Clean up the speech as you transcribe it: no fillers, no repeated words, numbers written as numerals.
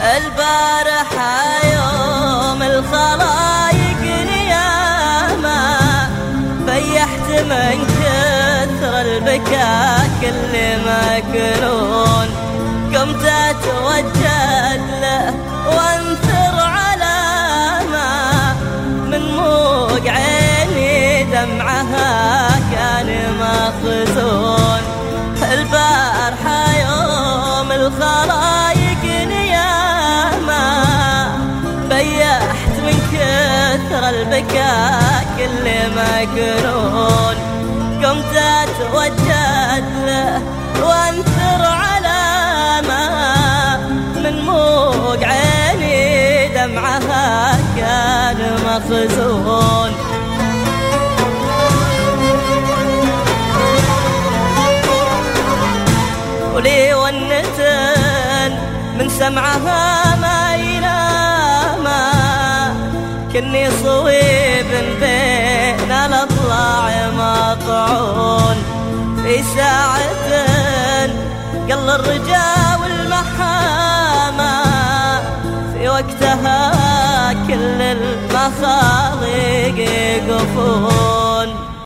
البارحة يوم الخلايق نيامة فيحت من كثر البكاء كل مكنون، قمت اتوجد له وانثر علامة من موج عيني دمعها كان مخزون. البارحة يوم الخلايق نيامة بيحت من كثر البكاء كل مكنون، قمت اتوجد له وانثر علامة من موج عيني دمعها كان مخزون. ولي ونتن من سمعها ما ينامى كني صويب بين الاضلاع مطعون، في ساعة قل الرجا والمحامة في وقتها كل المخالق يقفون.